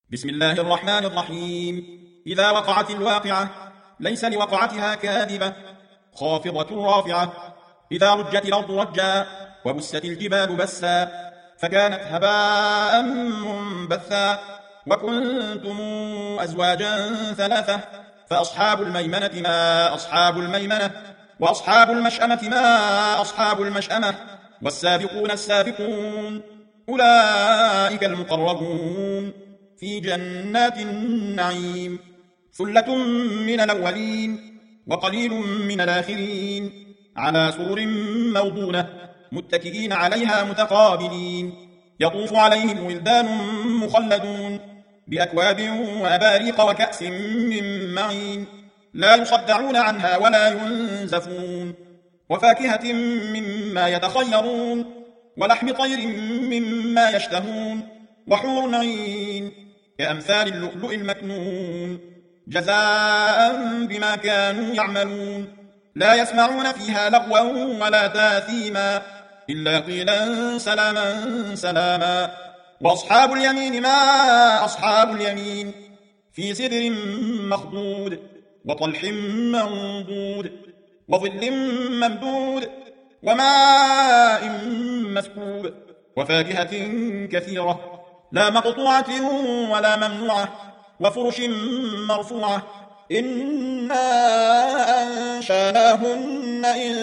بسم الله الرحمن الرحيم. إذا وقعت الواقعة ليس لوقعتها كاذبة خافضة رافعة. إذا رجت الأرض رجا وبست الجبال بسا فكانت هباء منبثا وكنتم أزواجا ثلاثة فأصحاب الميمنة ما أصحاب الميمنة وأصحاب المشأمة ما أصحاب المشأمة والسابقون السابقون أولئك المقربون في جنات النعيم. ثلة من الأولين وقليل من الآخرين على سرر موضونة متكئين عليها متقابلين يطوف عليهم ولدان مخلدون بأكواب وأباريق وكأس من معين لا يصدعون عنها ولا ينزفون وفاكهة مما يتخيرون ولحم طير مما يشتهون وحور عين كأمثال اللؤلؤ المكنون جزاء بما كانوا يعملون لا يسمعون فيها لغوا ولا تاثيما إلا قيلا سلاما سلاما. وأصحاب اليمين ما أصحاب اليمين في سدر مخضود وطلح منضود وظل ممدود وماء مسكوب وفاكهة كثيرة لا مقطوعة ولا ممنوعة وفرش مرفوعة إنا أنشاناهن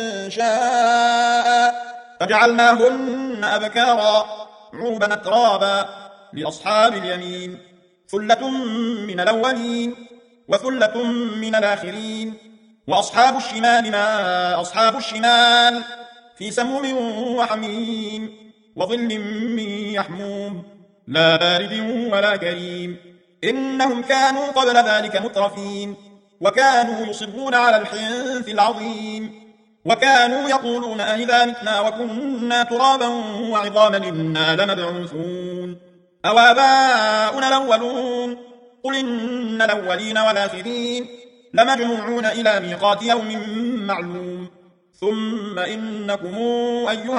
إنشاء فجعلناهن أبكارا عربا أترابا لأصحاب اليمين. ثلة من الأولين وثلة من الآخرين. وأصحاب الشمال ما أصحاب الشمال في سموم وحميم وظل من يحموم لا بارد ولا كريم إنهم كانوا قبل ذلك مترفين وكانوا يصرون على الحنث العظيم وكانوا يقولون أئذا متنا وكنا ترابا وعظاما إنا لمبعوثون أو آباؤنا الأولون قل إن الأولين والآخرين لمجموعون إلى ميقات يوم معلوم ثم إنكم أيها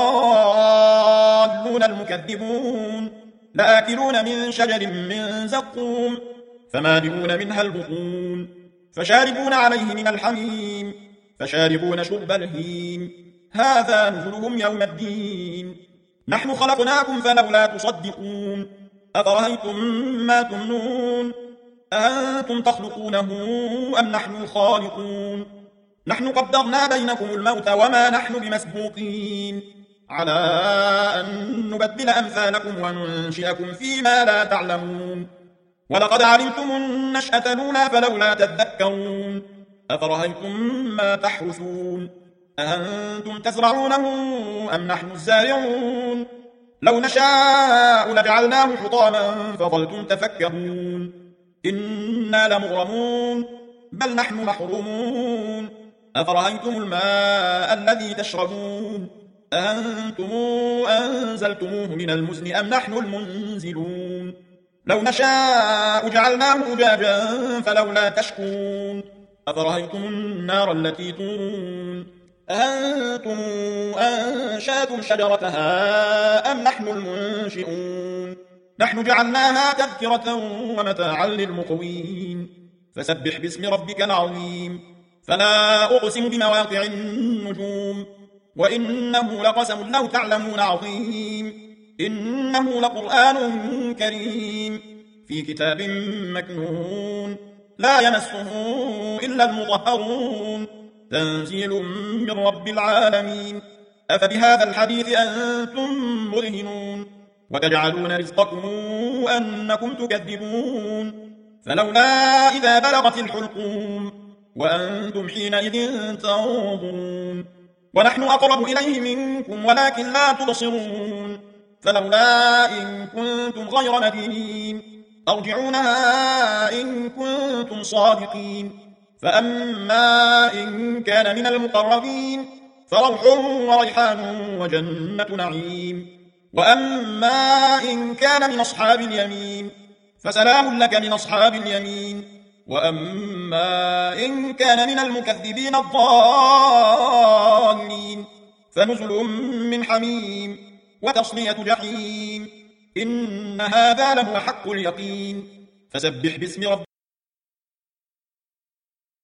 الضالون المكذبون لآكلون من شجر من زقوم فمالئون منها البطون فشاربون عليه من الحميم فشاربون شرب الهيم هذا نزلهم يوم الدين. نحن خلقناكم فلولا تصدقون أفرأيتم ما تمنون أأنتم تخلقونه أم نحن الخالقون نحن قدرنا بينكم الموت وما نحن بمسبوقين على أن نبدل أمثالكم وننشئكم فيما لا تعلمون ولقد علمتم النشأة الأولى فلولا تذكرون أفرأيتم ما تحرثون أأنتم تزرعونه أم نحن الزارعون لو نشاء لجعلناه حطاما فظلتم تفكرون إنا لمغرمون بل نحن محرومون أفرأيتم الماء الذي تشربون أأنتم أنزلتموه من المزن أم نحن المنزلون لو نشاء جعلناه أجاجا فلولا تشكون أفرأيتم النار التي تورون أأنتم أنشأتم شجرتها أم نحن المنشئون نحن جعلناها تذكرة ومتاعا للمقوين فسبح باسم ربك العظيم. فلا أقسم بمواقع النجوم وإنه لقسم لو تعلمون عظيم إنه لقرآن كريم في كتاب مكنون لا يمسه إلا المطهرون تنزيل من رب العالمين. أفبهذا الحديث أنتم مدهنون وتجعلون رزقكم أنكم تكذبون فلولا إذا بلغت الحلقوم وأنتم حينئذ تنظرون ونحن أقرب إليه منكم ولكن لا تبصرون فلولا إن كنتم غير مدينين أرجعونها إن كنتم صادقين. فأما إن كان من المقربين فروح وريحان وجنة نعيم وأما إن كان من أصحاب اليمين فسلام لك من أصحاب اليمين وأما إن كان من المكذبين الضالين فنزل من حميم وتصلية جحيم إن هذا لهو حق اليقين فسبح باسم ربك